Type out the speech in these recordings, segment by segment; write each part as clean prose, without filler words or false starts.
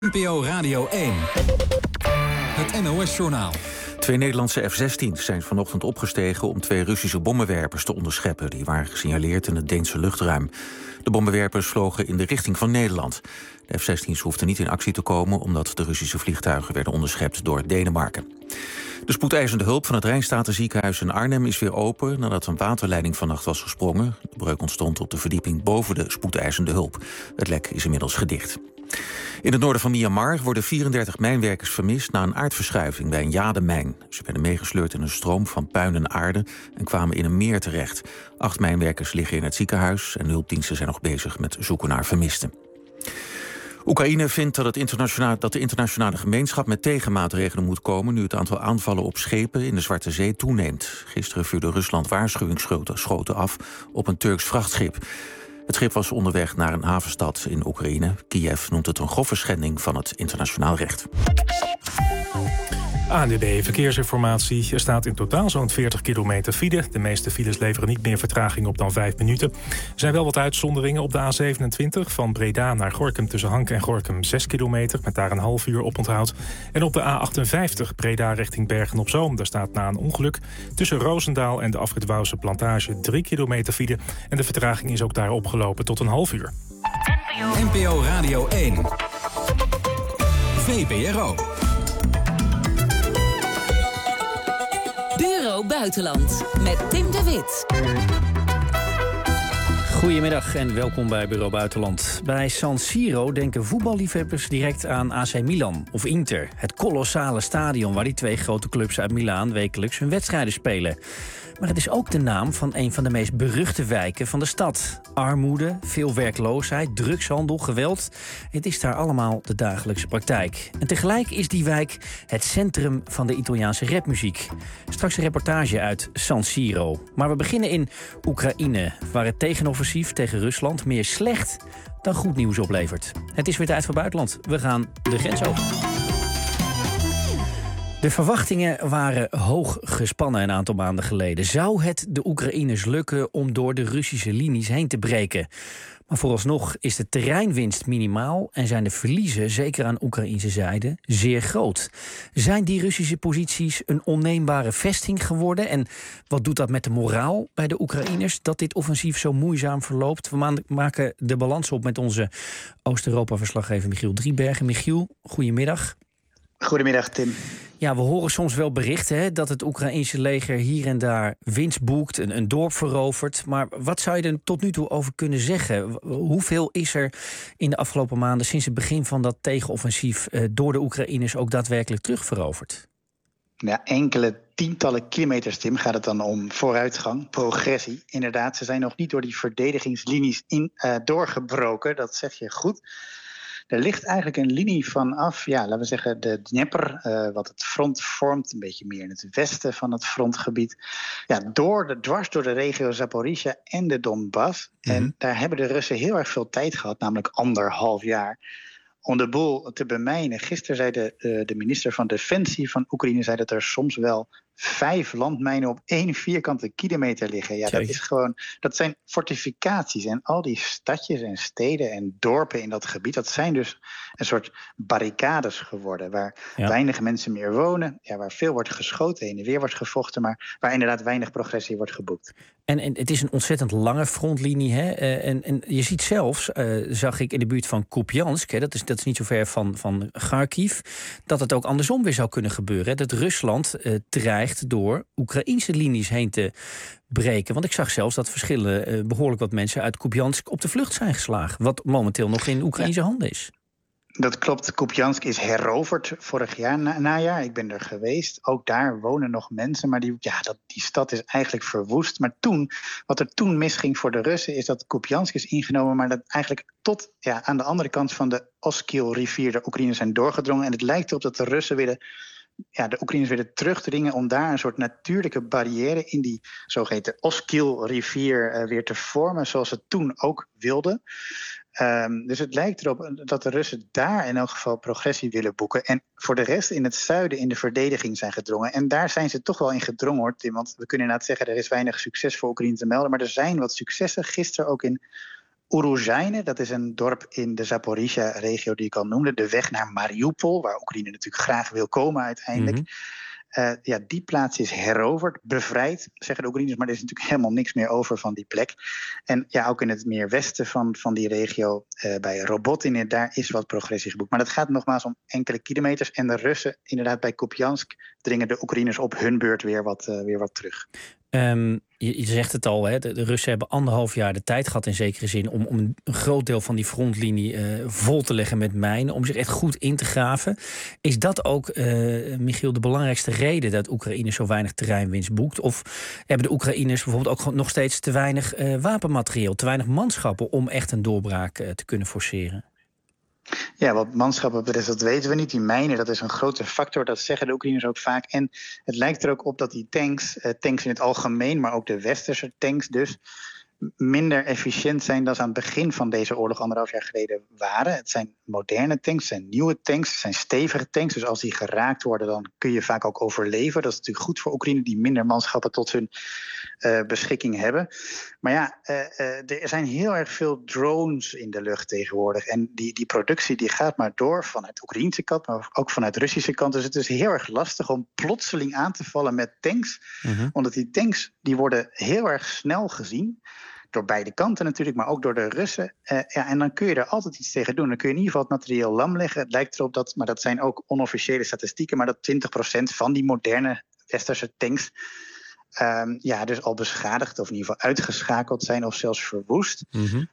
NPO Radio 1. Het NOS-journaal. 2 Nederlandse F-16's zijn vanochtend opgestegen om 2 Russische bommenwerpers te onderscheppen. Die waren gesignaleerd in het Deense luchtruim. De bommenwerpers vlogen in de richting van Nederland. De F-16's hoefden niet in actie te komen omdat de Russische vliegtuigen werden onderschept door Denemarken. De spoedeisende hulp van het Rijnsstatenziekenhuis in Arnhem is weer open nadat een waterleiding vannacht was gesprongen. De breuk ontstond op de verdieping boven de spoedeisende hulp. Het lek is inmiddels gedicht. In het noorden van Myanmar worden 34 mijnwerkers vermist na een aardverschuiving bij een jademijn. Ze werden meegesleurd in een stroom van puin en aarde en kwamen in een meer terecht. 8 mijnwerkers liggen in het ziekenhuis en de hulpdiensten zijn nog bezig met zoeken naar vermisten. Oekraïne vindt dat de internationale gemeenschap met tegenmaatregelen moet komen nu het aantal aanvallen op schepen in de Zwarte Zee toeneemt. Gisteren vuurde Rusland waarschuwingsschoten af op een Turks vrachtschip. Het schip was onderweg naar een havenstad in Oekraïne. Kiev noemt het een grove schending van het internationaal recht. ANWB Verkeersinformatie. Er staat in totaal zo'n 40 kilometer file. De meeste files leveren niet meer vertraging op dan 5 minuten. Er zijn wel wat uitzonderingen op de A27 van Breda naar Gorinchem tussen Hank en Gorinchem 6 kilometer, met daar een half uur oponthoud. En op de A58 Breda richting Bergen-op-Zoom. Daar staat na een ongeluk tussen Roosendaal en de afrit Wouwse Plantage 3 kilometer file. En de vertraging is ook daar opgelopen tot een half uur. NPO Radio 1. VPRO. Bureau Buitenland met Tim de Wit. Goedemiddag en welkom bij Bureau Buitenland. Bij San Siro denken voetballiefhebbers direct aan AC Milan of Inter. Het kolossale stadion waar die 2 grote clubs uit Milaan wekelijks hun wedstrijden spelen. Maar het is ook de naam van een van de meest beruchte wijken van de stad. Armoede, veel werkloosheid, drugshandel, geweld. Het is daar allemaal de dagelijkse praktijk. En tegelijk is die wijk het centrum van de Italiaanse rapmuziek. Straks een reportage uit San Siro. Maar we beginnen in Oekraïne, waar het tegenoffensief tegen Rusland meer slecht dan goed nieuws oplevert. Het is weer tijd voor buitenland. We gaan de grens over. De verwachtingen waren hoog gespannen een aantal maanden geleden. Zou het de Oekraïners lukken om door de Russische linies heen te breken? Maar vooralsnog is de terreinwinst minimaal en zijn de verliezen, zeker aan Oekraïnse zijde, zeer groot. Zijn die Russische posities een onneembare vesting geworden? En wat doet dat met de moraal bij de Oekraïners, dat dit offensief zo moeizaam verloopt? We maken de balans op met onze Oost-Europa-verslaggever Michiel Driebergen. Michiel, goedemiddag. Goedemiddag, Tim. Ja, we horen soms wel berichten dat het Oekraïense leger hier en daar winst boekt, een dorp verovert. Maar wat zou je er tot nu toe over kunnen zeggen? Hoeveel is er in de afgelopen maanden sinds het begin van dat tegenoffensief door de Oekraïners ook daadwerkelijk terugveroverd? Ja, enkele tientallen kilometers, Tim, gaat het dan om vooruitgang, progressie. Inderdaad, ze zijn nog niet door die verdedigingslinies doorgebroken, dat zeg je goed. Er ligt eigenlijk een linie vanaf, laten we zeggen, de Dnieper, wat het front vormt, een beetje meer in het westen van het frontgebied. Ja, dwars door de regio Zaporizhzhia en de Donbass. Mm-hmm. En daar hebben de Russen heel erg veel tijd gehad, namelijk 1,5 jaar, om de boel te bemijnen. Gisteren zei de minister van Defensie van Oekraïne zei dat er soms wel 5 landmijnen op 1 vierkante kilometer liggen. Ja, dat zijn fortificaties. En al die stadjes en steden en dorpen in dat gebied, dat zijn dus een soort barricades geworden, waar weinig mensen meer wonen, waar veel wordt geschoten, heen en weer wordt gevochten, maar waar inderdaad weinig progressie wordt geboekt. En het is een ontzettend lange frontlinie, hè? En je ziet zelfs, zag ik in de buurt van Kupiansk, hè, dat is niet zo ver van Kharkiv, dat het ook andersom weer zou kunnen gebeuren. Hè? Dat Rusland dreigt door Oekraïnse linies heen te breken. Want ik zag zelfs dat behoorlijk wat mensen uit Kupiansk op de vlucht zijn geslagen, wat momenteel nog in Oekraïnse handen is. Dat klopt. Kupiansk is heroverd vorig jaar najaar. Ik ben er geweest. Ook daar wonen nog mensen. Maar die stad is eigenlijk verwoest. Maar wat er toen misging voor de Russen is dat Kupiansk is ingenomen, maar dat eigenlijk tot aan de andere kant van de Oskil-rivier de Oekraïners zijn doorgedrongen. En het lijkt erop dat de Russen de Oekraïners willen terugdringen om daar een soort natuurlijke barrière in die zogeheten Oskil-rivier weer te vormen, zoals ze toen ook wilden. Dus het lijkt erop dat de Russen daar in elk geval progressie willen boeken. En voor de rest in het zuiden in de verdediging zijn gedrongen. En daar zijn ze toch wel in gedrongen, hoor, Tim. Want we kunnen inderdaad zeggen, er is weinig succes voor Oekraïne te melden. Maar er zijn wat successen. Gisteren ook in Uruzhaine, dat is een dorp in de Zaporizhia-regio die ik al noemde. De weg naar Mariupol, waar Oekraïne natuurlijk graag wil komen uiteindelijk. Die plaats is heroverd, bevrijd, zeggen de Oekraïners, maar er is natuurlijk helemaal niks meer over van die plek. En ook in het meer westen van die regio, bij Robotine, daar is wat progressie geboekt. Maar dat gaat nogmaals om enkele kilometers. En de Russen, inderdaad bij Kupiansk, dringen de Oekraïners op hun beurt weer wat terug. Je zegt het al, hè, de Russen hebben 1,5 jaar de tijd gehad in zekere zin om een groot deel van die frontlinie vol te leggen met mijnen, om zich echt goed in te graven. Is dat ook, Michiel, de belangrijkste reden dat Oekraïne zo weinig terreinwinst boekt? Of hebben de Oekraïners bijvoorbeeld ook nog steeds te weinig wapenmaterieel, te weinig manschappen om echt een doorbraak te kunnen forceren? Ja, wat manschappen betreft, dat weten we niet. Die mijnen, dat is een grote factor, dat zeggen de Oekraïners ook vaak. En het lijkt er ook op dat die tanks in het algemeen, maar ook de westerse tanks dus, minder efficiënt zijn dan ze aan het begin van deze oorlog 1,5 jaar geleden waren. Het zijn moderne tanks, het zijn nieuwe tanks, het zijn stevige tanks. Dus als die geraakt worden, dan kun je vaak ook overleven. Dat is natuurlijk goed voor Oekraïne, die minder manschappen tot hun beschikking hebben. Maar er zijn heel erg veel drones in de lucht tegenwoordig. En die productie die gaat maar door vanuit de Oekraïnse kant, maar ook vanuit de Russische kant. Dus het is heel erg lastig om plotseling aan te vallen met tanks. Omdat die tanks die worden heel erg snel gezien. Door beide kanten natuurlijk, maar ook door de Russen. En dan kun je er altijd iets tegen doen. Dan kun je in ieder geval het materieel lam leggen. Het lijkt erop dat, maar dat zijn ook onofficiële statistieken, maar dat 20% van die moderne westerse tanks dus al beschadigd of in ieder geval uitgeschakeld zijn of zelfs verwoest.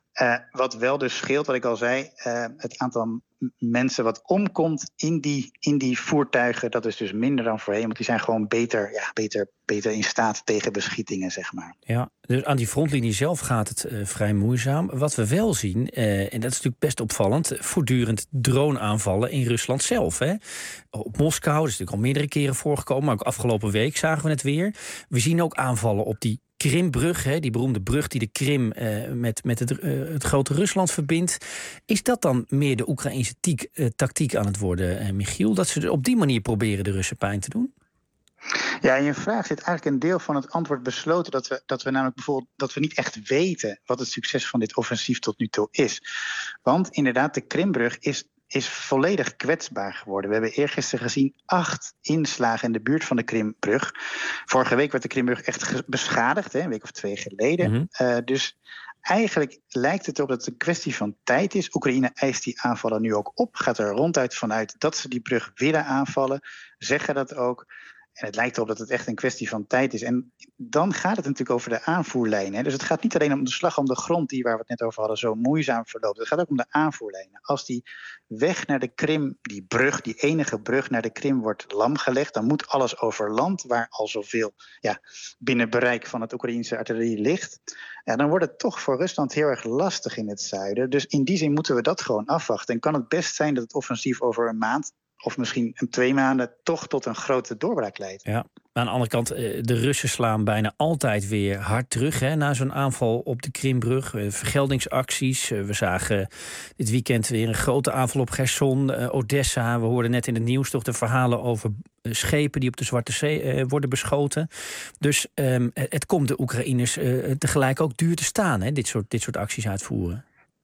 Wat wel dus scheelt, wat ik al zei, het aantal mensen wat omkomt in die voertuigen, dat is dus minder dan voorheen, want die zijn gewoon beter in staat tegen beschietingen, zeg maar. Ja, dus aan die frontlinie zelf gaat het vrij moeizaam. Wat we wel zien, en dat is natuurlijk best opvallend, voortdurend drone-aanvallen in Rusland zelf. Hè? Op Moskou, dat is natuurlijk al meerdere keren voorgekomen, maar ook afgelopen week zagen we het weer. We zien ook aanvallen op die Krimbrug, die beroemde brug die de Krim met het grote Rusland verbindt. Is dat dan meer de Oekraïnse tactiek aan het worden, Michiel? Dat ze op die manier proberen de Russen pijn te doen? Ja, in je vraag zit eigenlijk een deel van het antwoord besloten, dat we namelijk bijvoorbeeld dat we niet echt weten wat het succes van dit offensief tot nu toe is. Want inderdaad, de Krimbrug is volledig kwetsbaar geworden. We hebben eergisteren gezien 8 inslagen in de buurt van de Krimbrug. Vorige week werd de Krimbrug echt beschadigd, een week of 2 geleden. Dus eigenlijk lijkt het erop dat het een kwestie van tijd is. Oekraïne eist die aanvallen nu ook op. Gaat er ronduit vanuit dat ze die brug willen aanvallen. Zeggen dat ook. En het lijkt erop dat het echt een kwestie van tijd is. En dan gaat het natuurlijk over de aanvoerlijnen. Dus het gaat niet alleen om de slag om de grond, die waar we het net over hadden, zo moeizaam verloopt. Het gaat ook om de aanvoerlijnen. Als die weg naar de Krim, die brug, die enige brug naar de Krim wordt lamgelegd, dan moet alles over land, waar al zoveel binnen bereik van het Oekraïense artillerie ligt. En dan wordt het toch voor Rusland heel erg lastig in het zuiden. Dus in die zin moeten we dat gewoon afwachten. En kan het best zijn dat het offensief over een maand of misschien 2 maanden toch tot een grote doorbraak leidt. Ja. Aan de andere kant, de Russen slaan bijna altijd weer hard terug na zo'n aanval op de Krimbrug. Vergeldingsacties. We zagen dit weekend weer een grote aanval op Gerson, Odessa. We hoorden net in het nieuws toch de verhalen over schepen die op de Zwarte Zee worden beschoten. Dus het komt de Oekraïners tegelijk ook duur te staan, dit soort acties uitvoeren.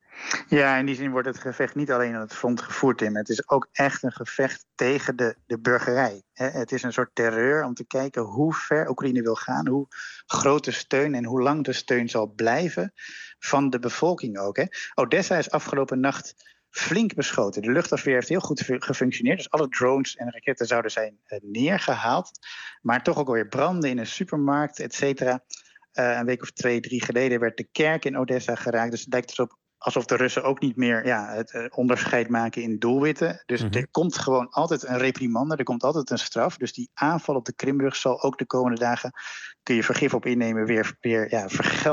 Ja, in die zin wordt het gevecht niet alleen aan het front gevoerd, Tim. Het is ook echt een gevecht tegen de burgerij. Het is een soort terreur om te kijken hoe ver Oekraïne wil gaan, hoe groot de steun en hoe lang de steun zal blijven van de bevolking ook. Odessa is afgelopen nacht flink beschoten. De luchtafweer heeft heel goed gefunctioneerd. Dus alle drones en raketten zouden zijn neergehaald. Maar toch ook weer branden in een supermarkt, et cetera. Een week of 2, 3 geleden werd de kerk in Odessa geraakt. Dus het lijkt erop alsof de Russen ook niet meer het onderscheid maken in doelwitten. Dus er komt gewoon altijd een reprimande, er komt altijd een straf. Dus die aanval op de Krimbrug zal ook de komende dagen, kun je vergif op innemen, weer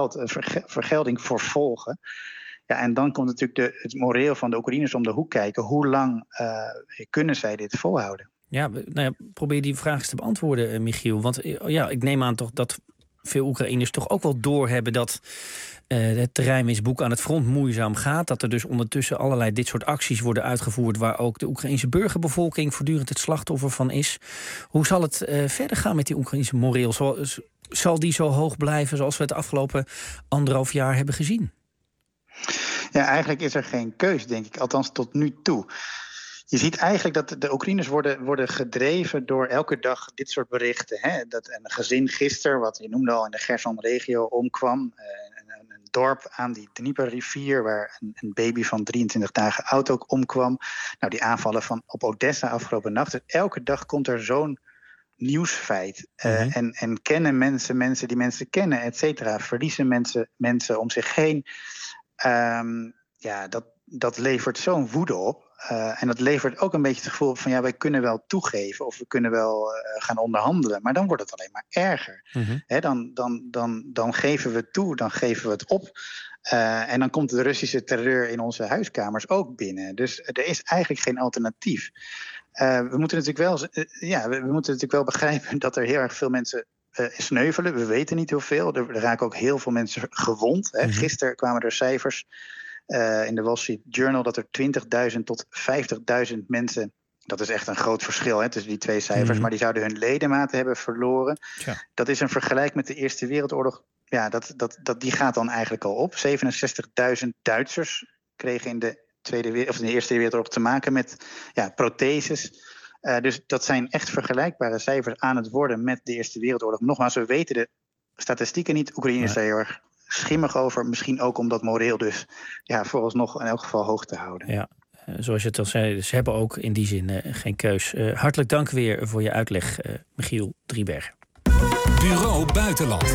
vergelding voor volgen. Ja, en dan komt natuurlijk het moreel van de Oekraïners om de hoek kijken. Hoe lang kunnen zij dit volhouden? Ja, probeer die vraag eens te beantwoorden, Michiel. Want ik neem aan toch dat veel Oekraïners toch ook wel doorhebben dat het terreinwinstboek aan het front moeizaam gaat. Dat er dus ondertussen allerlei dit soort acties worden uitgevoerd waar ook de Oekraïnse burgerbevolking voortdurend het slachtoffer van is. Hoe zal het verder gaan met die Oekraïnse moreel? Zal die zo hoog blijven zoals we het afgelopen 1,5 jaar hebben gezien? Ja, eigenlijk is er geen keus, denk ik. Althans tot nu toe. Je ziet eigenlijk dat de Oekraïners worden gedreven door elke dag dit soort berichten. Hè? Dat een gezin gisteren, wat je noemde al, in de Gerson-regio omkwam. Een dorp aan die Dnieperrivier, waar een baby van 23 dagen oud ook omkwam. Nou, die aanvallen op Odessa afgelopen nacht. Dus elke dag komt er zo'n nieuwsfeit. En kennen mensen die mensen kennen, et cetera. Verliezen mensen om zich heen. Dat levert zo'n woede op. En dat levert ook een beetje het gevoel van... ja, wij kunnen wel toegeven of we kunnen wel gaan onderhandelen. Maar dan wordt het alleen maar erger. Dan geven we het toe, dan geven we het op. En dan komt de Russische terreur in onze huiskamers ook binnen. Dus er is eigenlijk geen alternatief. We moeten natuurlijk wel begrijpen dat er heel erg veel mensen sneuvelen. We weten niet hoeveel. Er raken ook heel veel mensen gewond. Gisteren kwamen er cijfers in de Wall Street Journal dat er 20.000 tot 50.000 mensen... dat is echt een groot verschil tussen die twee cijfers... maar die zouden hun ledematen hebben verloren. Ja. Dat is een vergelijk met de Eerste Wereldoorlog. Ja, die gaat dan eigenlijk al op. 67.000 Duitsers kregen in de Eerste Wereldoorlog te maken met protheses. Dus dat zijn echt vergelijkbare cijfers aan het worden met de Eerste Wereldoorlog. Nogmaals, we weten de statistieken niet. Oekraïne is daar heel erg schimmig over. Misschien ook om dat moreel dus vooralsnog in elk geval hoog te houden. Ja, zoals je het al zei, ze hebben ook in die zin geen keus. Hartelijk dank weer voor je uitleg, Michiel Driebergen. Bureau Buitenland.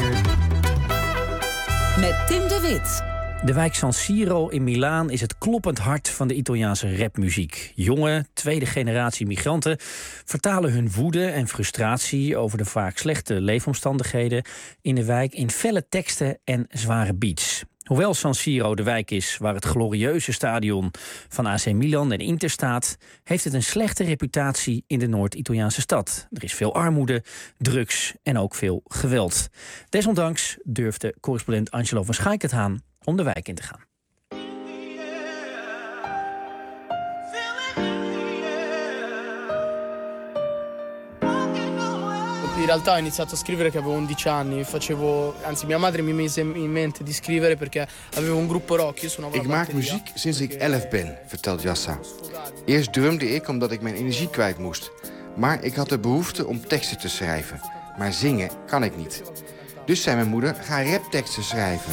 Met Tim de Wit. De wijk San Siro in Milaan is het kloppend hart van de Italiaanse rapmuziek. Jonge, tweede generatie migranten vertalen hun woede en frustratie over de vaak slechte leefomstandigheden in de wijk in felle teksten en zware beats. Hoewel San Siro de wijk is waar het glorieuze stadion van AC Milan en Inter staat, heeft het een slechte reputatie in de Noord-Italiaanse stad. Er is veel armoede, drugs en ook veel geweld. Desondanks durfde correspondent Angelo van Schaik het aan om de wijk in te gaan. In realtà ho iniziato a scrivere che avevo 11 anni. Anzi, mia madre mi mise in mente di scrivere perché avevo un gruppo rock. Ik maak muziek sinds ik 11 ben, vertelt Yassa. Eerst drumde ik omdat ik mijn energie kwijt moest. Maar ik had de behoefte om teksten te schrijven. Maar zingen kan ik niet. Dus zei mijn moeder, ga rapteksten schrijven.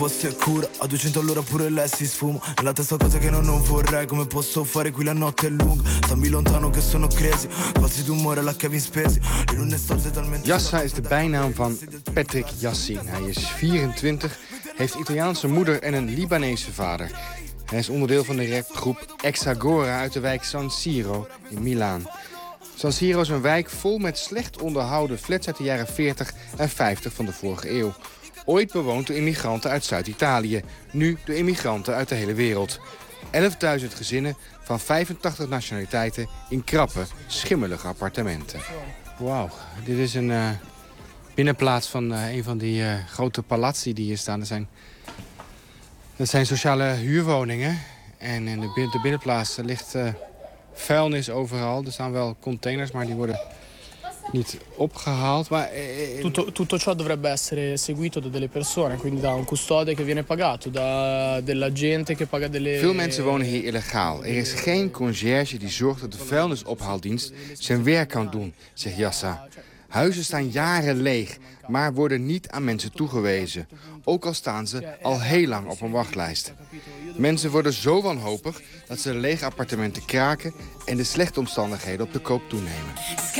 Yassa is de bijnaam van Patrick Yassin. Hij is 24, heeft Italiaanse moeder en een Libanese vader. Hij is onderdeel van de rapgroep Exagora uit de wijk San Siro in Milaan. San Siro is een wijk vol met slecht onderhouden flats uit de jaren 40 en 50 van de vorige eeuw. Ooit bewoond door immigranten uit Zuid-Italië, nu door immigranten uit de hele wereld. 11.000 gezinnen van 85 nationaliteiten in krappe, schimmelige appartementen. Wauw, dit is een binnenplaats van een van die grote palazzi die hier staan. Dat zijn sociale huurwoningen en in de binnenplaats ligt vuilnis overal. Er staan wel containers, maar die worden niet opgehaald. Maar, tutto ciò dovrebbe essere seguito da delle persone, quindi da un custode che viene pagato, da della gente che paga delle... Veel mensen wonen hier illegaal. Er is geen conciërge die zorgt dat de vuilnisophaaldienst zijn werk kan doen, zegt Yassa. Huizen staan jaren leeg, maar worden niet aan mensen toegewezen. Ook al staan ze al heel lang op een wachtlijst. Mensen worden zo wanhopig dat ze de lege appartementen kraken en de slechte omstandigheden op de koop toenemen.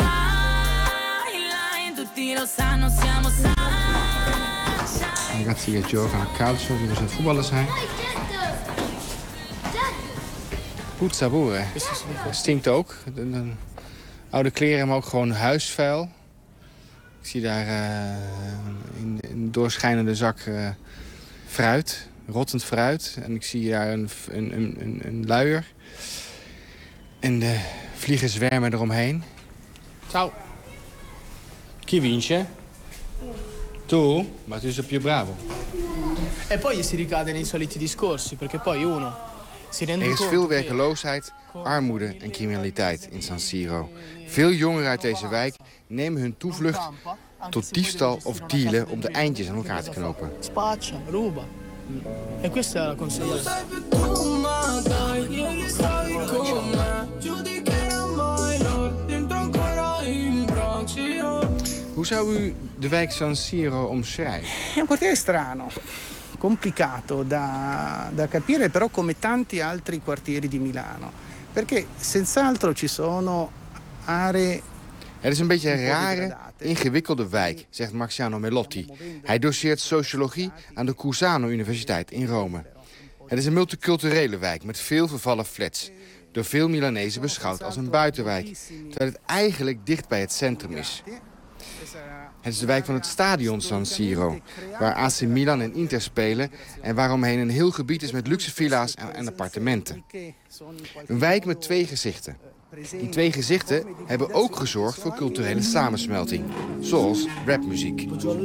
Ragazzi che giocano a calcio, die dus aan het voetballen zijn. Goed sabore. Stinkt ook. De oude kleren, maar ook gewoon huisvuil. Ik zie daar in een doorschijnende zak fruit, rottend fruit. En ik zie daar een luier. En de vliegen zwermen eromheen. Ciao. Chi vince? Tu? Ma tu sei più bravo. E poi si ricade nei soliti discorsi, perché poi uno si rende Er is conto veel werkeloosheid, armoede en criminaliteit in San Siro. Veel jongeren uit deze wijk nemen hun toevlucht tot diefstal of dealen om de eindjes aan elkaar te knopen. spaccia, ruba. E questa è la conseguenza. Hoe zou u de wijk San Siro omschrijven? È un quartiere strano, complicato da capire, però come tanti altri quartieri di Milano. Perché senz'altro ci sono aree. Het is een beetje een rare, ingewikkelde wijk, zegt Marciano Melotti. Hij doseert sociologie aan de Cusano Universiteit in Rome. Het is een multiculturele wijk met veel vervallen flats. Door veel Milanezen beschouwd als een buitenwijk, terwijl het eigenlijk dicht bij het centrum is. Het is de wijk van het stadion San Siro, waar AC Milan en Inter spelen en waaromheen een heel gebied is met luxe villa's en appartementen. Een wijk met twee gezichten. Die twee gezichten hebben ook gezorgd voor culturele samensmelting, zoals rapmuziek.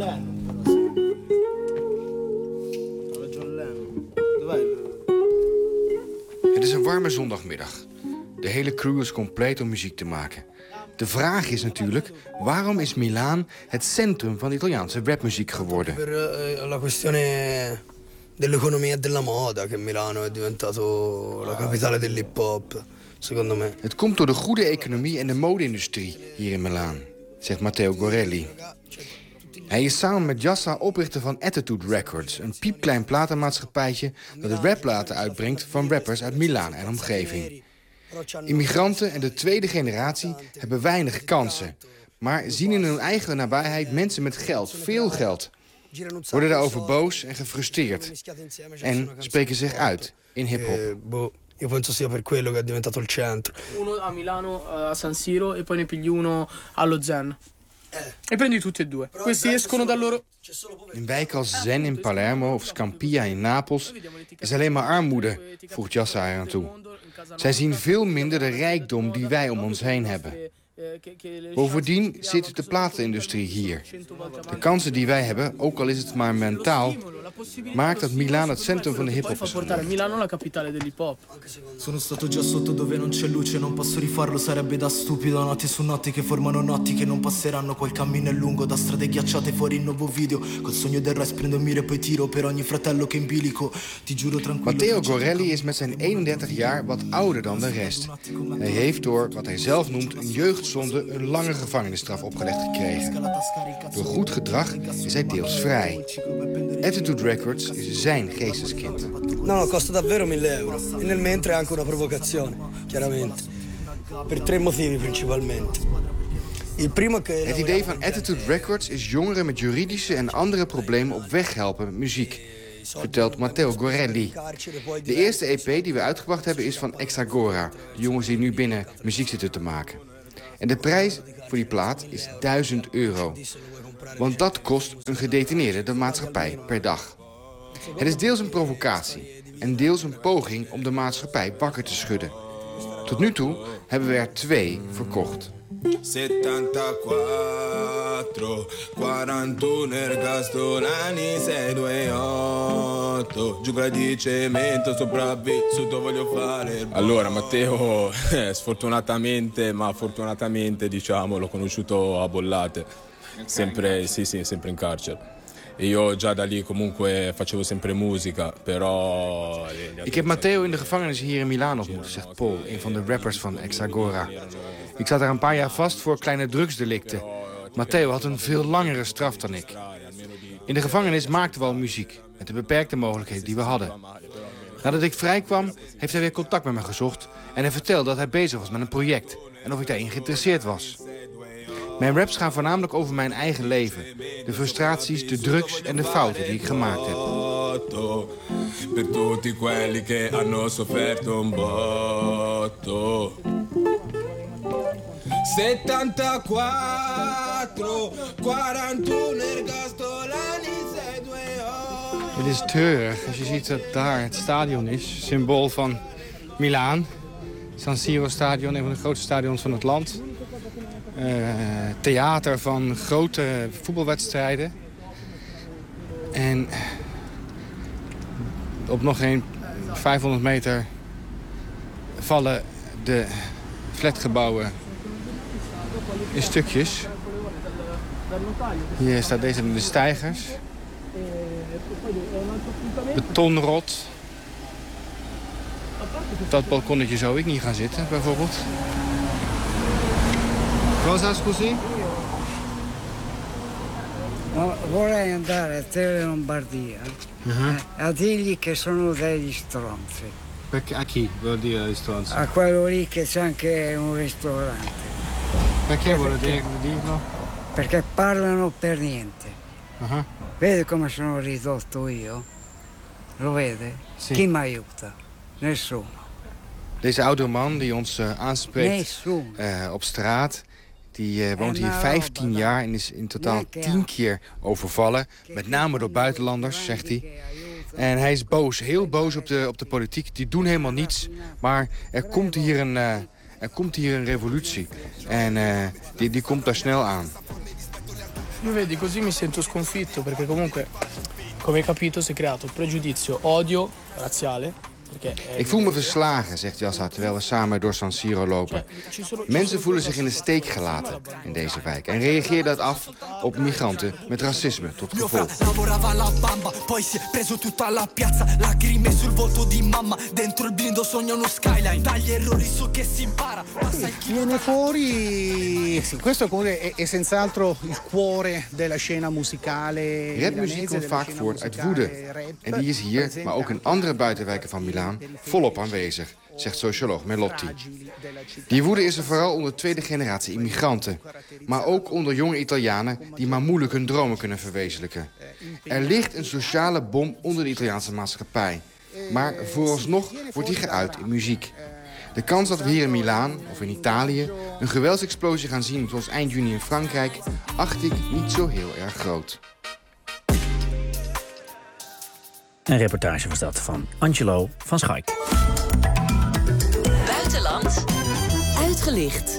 Het is een warme zondagmiddag. De hele crew is compleet om muziek te maken. De vraag is natuurlijk, waarom is Milaan het centrum van de Italiaanse rapmuziek geworden? Per la questione dell'economia e della moda, che Milano è diventato la capitale dell'hip hop, secondo me. Het komt door de goede economie en de mode-industrie hier in Milaan, zegt Matteo Gorelli. Hij is samen met Jassa oprichter van Attitude Records, een piepklein platenmaatschappijtje dat de rapplaten uitbrengt van rappers uit Milaan en omgeving. Immigranten en de tweede generatie hebben weinig kansen, maar zien in hun eigen nabijheid mensen met geld, veel geld. Worden daarover boos en gefrustreerd en spreken zich uit in hip-hop. Io penso sia per quello che è diventato il centro. Uno a Milano, a San Siro, e poi ne pigli uno allo Zen. E prendi tutti e due. Questi escono da loro. In wijken als Zen in Palermo of Scampia in Napels is alleen maar armoede, voegt Jassa eraan toe. Zij zien veel minder de rijkdom die wij om ons heen hebben. Bovendien zit de platenindustrie hier. De kansen die wij hebben, ook al is het maar mentaal, maakt dat Milaan het centrum van de hip-hop is geworden. Milano la capitale dell'hip hop. Sono stato già sotto dove non c'è luce, non posso rifarlo, sarebbe da stupido. Notti su notti che formano notti che non passeranno. Quel cammino è lungo, da strade ghiacciate fuori il nuovo video. Col sogno del rest prendo mira e poi tiro per ogni fratello che in bilico. Ti giuro tranquillo. Matteo Gorelli is met zijn 31 jaar wat ouder dan de rest. Hij heeft door wat hij zelf noemt een jeugdzonde een lange gevangenisstraf opgelegd gekregen. Door goed gedrag is hij deels vrij. Attitude Records is zijn geesteskind. No, costa davvero 1.000 euro. E nel mentre anche una provocazione, chiaramente. Per 3 motivi principalmente. Het idee van Attitude Records is jongeren met juridische en andere problemen op weg helpen met muziek, vertelt Matteo Gorelli. De eerste EP die we uitgebracht hebben is van Exagora, de jongens die nu binnen muziek zitten te maken. En de prijs voor die plaat is €1000. Want dat kost een gedetineerde de maatschappij per dag. Het is deels een provocatie en deels een poging om de maatschappij wakker te schudden. Tot nu toe hebben we er 2 verkocht. 74, 41 ergastolani, 628, giungla di cemento, sopravvissuto voglio fare. Allora Matteo, fortunatamente diciamo, l'ho conosciuto a Bollate, sempre in carcere. E io già da lì comunque facevo sempre musica, però... Ik heb Matteo in de gevangenis hier in Milaan ontmoet, zegt Paul, een van de rappers van Exagora. Ik zat er een paar jaar vast voor kleine drugsdelicten. Matteo had een veel langere straf dan ik. In de gevangenis maakten we al muziek, met de beperkte mogelijkheden die we hadden. Nadat ik vrij kwam, heeft hij weer contact met me gezocht en hij vertelde dat hij bezig was met een project en of ik daarin geïnteresseerd was. Mijn raps gaan voornamelijk over mijn eigen leven. De frustraties, de drugs en de fouten die ik gemaakt heb. Per tutti quelli che hanno sofferto un botto. 74, 41 ergastolani, 628. Het is treurig als je ziet dat daar het stadion is. Symbool van Milaan. San Siro stadion, een van de grootste stadions van het land. Theater van grote voetbalwedstrijden. En op nog geen 500 meter vallen de flatgebouwen in stukjes. Hier staat deze de steigers. Betonrot. Op dat balkonnetje zou ik niet gaan zitten, bijvoorbeeld. Cosa, scusi? Vorrei andare a Tele Lombardia a dirgli che sono degli stronzi. Perché a chi vuol dire stronzi? A quello lì che c'è anche un ristorante. Perché vuole dirlo? Perché parlano per niente. Vede come sono ridotto io? Lo vede? Sì. Chi mi aiuta? Nessuno. Deze oude man die ons aanspreekt op straat... Die woont hier 15 jaar en is in totaal 10 keer overvallen. Met name door buitenlanders, zegt hij. En hij is boos, heel boos op de politiek. Die doen helemaal niets. Maar er komt hier een revolutie. En die komt daar snel aan. Io vedi, così mi sento sconfitto, perché comunque, come hai capito, si è creato pregiudizio, odio razziale. Ik voel me verslagen, zegt Yassa, terwijl we samen door San Siro lopen. Mensen voelen zich in de steek gelaten in deze wijk en reageren dat af op migranten met racisme tot gevolg. Viene fuori, sì, questo è senz'altro il cuore della scena musicale. Rapmuziek komt vaak voort uit woede. En die is hier, maar ook in andere buitenwijken van Milaan, volop aanwezig, zegt socioloog Melotti. Die woede is er vooral onder tweede generatie immigranten. Maar ook onder jonge Italianen die maar moeilijk hun dromen kunnen verwezenlijken. Er ligt een sociale bom onder de Italiaanse maatschappij. Maar vooralsnog wordt die geuit in muziek. De kans dat we hier in Milaan of in Italië een geweldsexplosie gaan zien zoals eind juni in Frankrijk, acht ik niet zo heel erg groot. Een reportage was dat van Angelo van Schaik. Buitenland uitgelicht.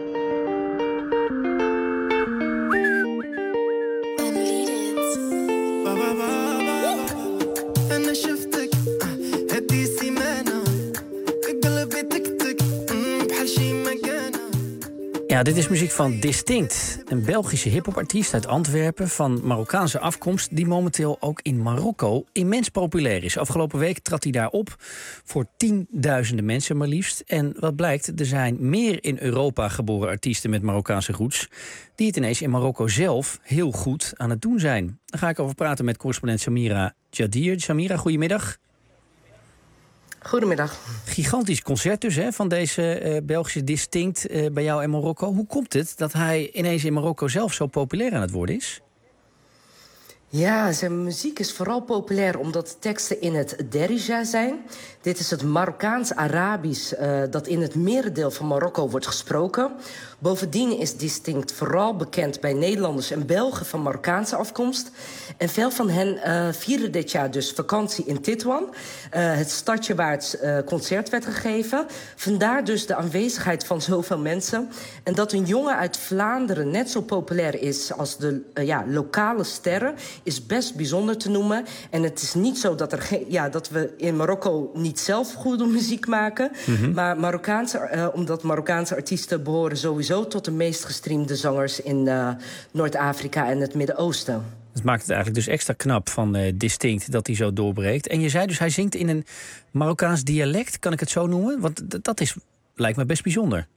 Ja, dit is muziek van Distinct, een Belgische hiphopartiest uit Antwerpen van Marokkaanse afkomst die momenteel ook in Marokko immens populair is. Afgelopen week trad hij daar op voor tienduizenden mensen maar liefst. En wat blijkt, er zijn meer in Europa geboren artiesten met Marokkaanse roots die het ineens in Marokko zelf heel goed aan het doen zijn. Daar ga ik over praten met correspondent Samira Jadir. Samira, goedemiddag. Goedemiddag. Gigantisch concert dus van deze Belgische Distinct bij jou in Marokko. Hoe komt het dat hij ineens in Marokko zelf zo populair aan het worden is? Ja, zijn muziek is vooral populair omdat de teksten in het Derija zijn. Dit is het Marokkaans-Arabisch dat in het merendeel van Marokko wordt gesproken. Bovendien is Distinct vooral bekend bij Nederlanders en Belgen van Marokkaanse afkomst. En veel van hen vieren dit jaar dus vakantie in Tétouan, het stadje waar het concert werd gegeven. Vandaar dus de aanwezigheid van zoveel mensen. En dat een jongen uit Vlaanderen net zo populair is als de lokale sterren is best bijzonder te noemen. En het is niet zo dat, dat we in Marokko niet zelf goede muziek maken. Maar omdat Marokkaanse artiesten behoren sowieso tot de meest gestreamde zangers in Noord-Afrika en het Midden-Oosten. Dat maakt het eigenlijk dus extra knap van Distinct dat hij zo doorbreekt. En je zei dus, hij zingt in een Marokkaans dialect, kan ik het zo noemen? Want dat lijkt me best bijzonder.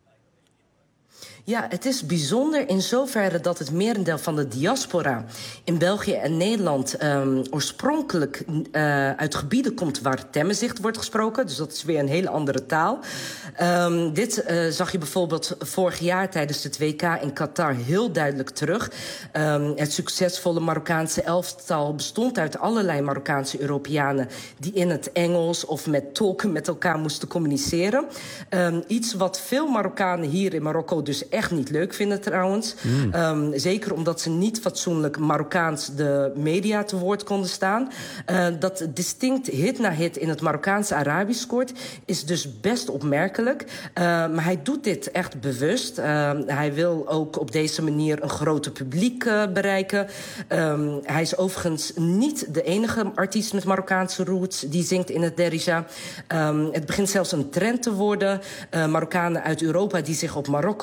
Ja, het is bijzonder in zoverre dat het merendeel van de diaspora in België en Nederland oorspronkelijk uit gebieden komt waar Temmezicht wordt gesproken. Dus dat is weer een hele andere taal. Dit zag je bijvoorbeeld vorig jaar tijdens het WK in Qatar heel duidelijk terug. Het succesvolle Marokkaanse elftal bestond uit allerlei Marokkaanse Europeanen die in het Engels of met tolken met elkaar moesten communiceren. Iets wat veel Marokkanen hier in Marokko dus echt niet leuk vinden trouwens. Zeker omdat ze niet fatsoenlijk Marokkaans de media te woord konden staan. Dat Distinct hit na hit in het Marokkaanse Arabisch scoort is dus best opmerkelijk. Maar hij doet dit echt bewust. Hij wil ook op deze manier een groter publiek bereiken. Hij is overigens niet de enige artiest met Marokkaanse roots die zingt in het Derija. Het begint zelfs een trend te worden. Marokkanen uit Europa die zich op Marokko richten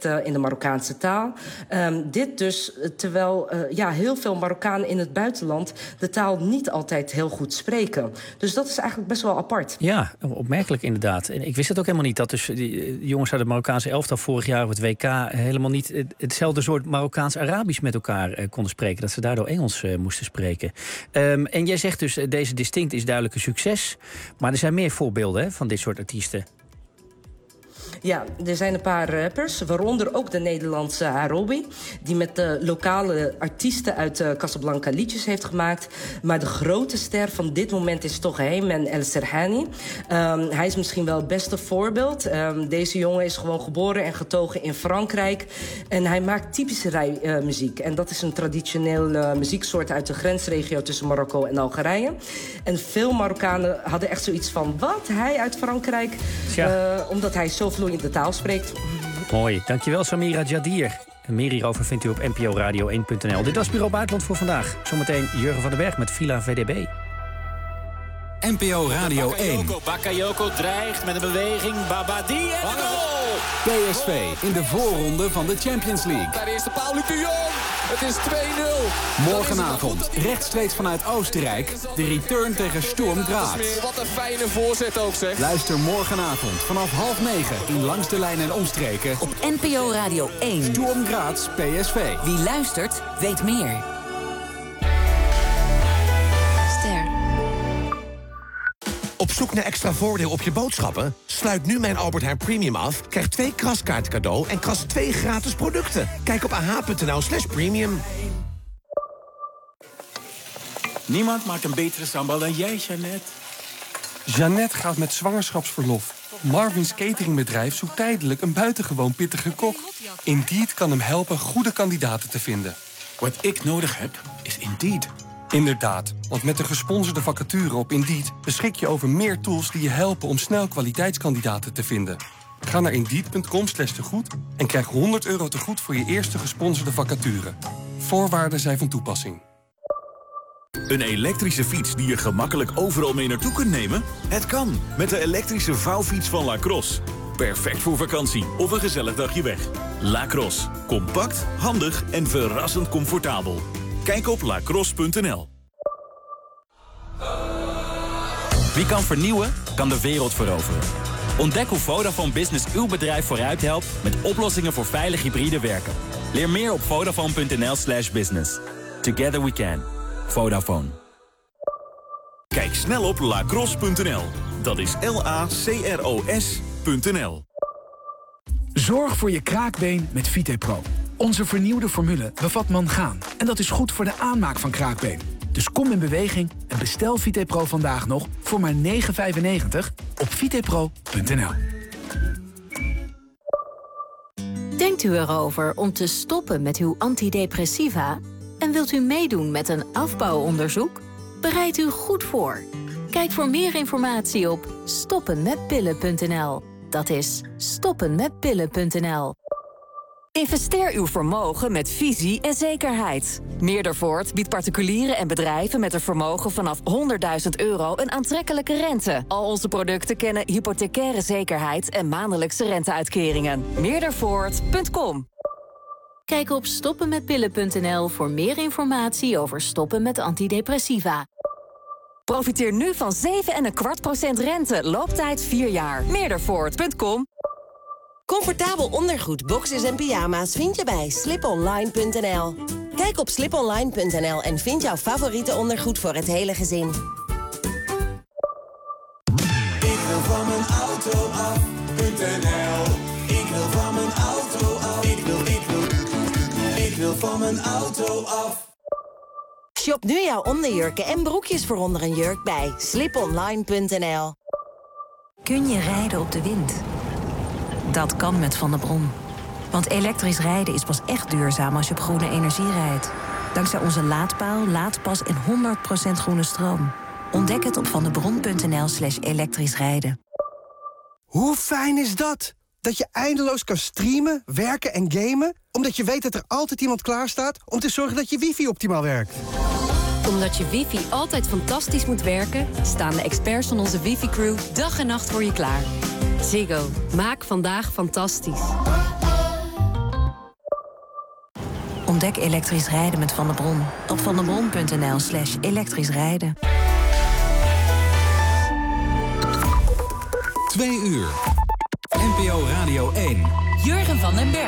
in de Marokkaanse taal. Dit dus terwijl heel veel Marokkanen in het buitenland de taal niet altijd heel goed spreken. Dus dat is eigenlijk best wel apart. Ja, opmerkelijk inderdaad. En ik wist het ook helemaal niet dat dus die jongens uit het Marokkaanse elftal vorig jaar op het WK helemaal niet hetzelfde soort Marokkaans-Arabisch met elkaar konden spreken. Dat ze daardoor Engels moesten spreken. En jij zegt dus, deze Distinct is duidelijk een succes. Maar er zijn meer voorbeelden van dit soort artiesten. Ja, er zijn een paar rappers, waaronder ook de Nederlandse Harobi, die met de lokale artiesten uit Casablanca liedjes heeft gemaakt. Maar de grote ster van dit moment is toch Ayman El Serhani. Hij is misschien wel het beste voorbeeld. Deze jongen is gewoon geboren en getogen in Frankrijk. En hij maakt typische rijmuziek. En dat is een traditioneel muzieksoort uit de grensregio tussen Marokko en Algerije. En veel Marokkanen hadden echt zoiets van, wat? Hij uit Frankrijk? Omdat hij zo vloeiend de taal spreekt. Mooi, dankjewel Samira Jadir. En meer hierover vindt u op nporadio1.nl. Dit was Bureau Buitenland voor vandaag. Zometeen Jurgen van den Berg met Villa VDB. NPO Radio 1. Bakayoko dreigt met een beweging. Babadi en de goal! PSV in de voorronde van de Champions League. Daar is de Paul Luc de Jong. Het is 2-0. Morgenavond, rechtstreeks vanuit Oostenrijk, de return tegen Sturm Graz. Wat een fijne voorzet ook, zeg. Luister morgenavond vanaf 8:30 in Langs de Lijn en Omstreken op NPO Radio 1. Sturm Graz PSV. Wie luistert, weet meer. Op zoek naar extra voordeel op je boodschappen? Sluit nu mijn Albert Heijn Premium af, krijg 2 kraskaarten cadeau en kras 2 gratis producten. Kijk op ah.nl/premium. Niemand maakt een betere sambal dan jij, Jeannette. Jeannette gaat met zwangerschapsverlof. Marvin's cateringbedrijf zoekt tijdelijk een buitengewoon pittige kok. Indeed kan hem helpen goede kandidaten te vinden. Wat ik nodig heb, is Indeed. Inderdaad, want met een gesponsorde vacature op Indeed beschik je over meer tools die je helpen om snel kwaliteitskandidaten te vinden. Ga naar Indeed.com/tegoed en krijg €100 tegoed voor je eerste gesponsorde vacature. Voorwaarden zijn van toepassing. Een elektrische fiets die je gemakkelijk overal mee naartoe kunt nemen? Het kan, met de elektrische vouwfiets van Lacrosse. Perfect voor vakantie of een gezellig dagje weg. Lacrosse. Compact, handig en verrassend comfortabel. Kijk op lacrosse.nl. Wie kan vernieuwen, kan de wereld veroveren. Ontdek hoe Vodafone Business uw bedrijf vooruit helpt met oplossingen voor veilig hybride werken. Leer meer op vodafone.nl/business. Together we can. Vodafone. Kijk snel op lacrosse.nl. Dat is LACROS.nl. Zorg voor je kraakbeen met VitePro. Onze vernieuwde formule bevat mangaan. En dat is goed voor de aanmaak van kraakbeen. Dus kom in beweging en bestel VitePro vandaag nog voor maar €9,95 op vitepro.nl. Denkt u erover om te stoppen met uw antidepressiva? En wilt u meedoen met een afbouwonderzoek? Bereid u goed voor. Kijk voor meer informatie op stoppenmetpillen.nl. Dat is stoppenmetpillen.nl. Investeer uw vermogen met visie en zekerheid. Meerdervoort biedt particulieren en bedrijven met een vermogen vanaf €100.000 een aantrekkelijke rente. Al onze producten kennen hypothecaire zekerheid en maandelijkse renteuitkeringen. Meerdervoort.com. Kijk op stoppenmetpillen.nl voor meer informatie over stoppen met antidepressiva. Profiteer nu van 7,25% rente, looptijd 4 jaar. Meerdervoort.com. Comfortabel ondergoed, boxers en pyjama's vind je bij sliponline.nl. Kijk op sliponline.nl en vind jouw favoriete ondergoed voor het hele gezin. Ik wil van mijn auto af.nl. Ik wil van mijn auto af. Ik wil van mijn auto af. Shop nu jouw onderjurken en broekjes voor onder een jurk bij sliponline.nl. Kun je rijden op de wind? Dat kan met Van der Bron. Want elektrisch rijden is pas echt duurzaam als je op groene energie rijdt. Dankzij onze laadpaal, laadpas en 100% groene stroom. Ontdek het op vanderbron.nl/elektrisch rijden. Hoe fijn is dat? Dat je eindeloos kan streamen, werken en gamen, omdat je weet dat er altijd iemand klaar staat om te zorgen dat je wifi optimaal werkt. Omdat je wifi altijd fantastisch moet werken, staan de experts van onze wifi-crew dag en nacht voor je klaar. Ziggo, maak vandaag fantastisch. Ontdek elektrisch rijden met Van der Bron op vanderbron.nl/elektrisch rijden. 2 uur. NPO Radio 1. Jurgen van den Berg.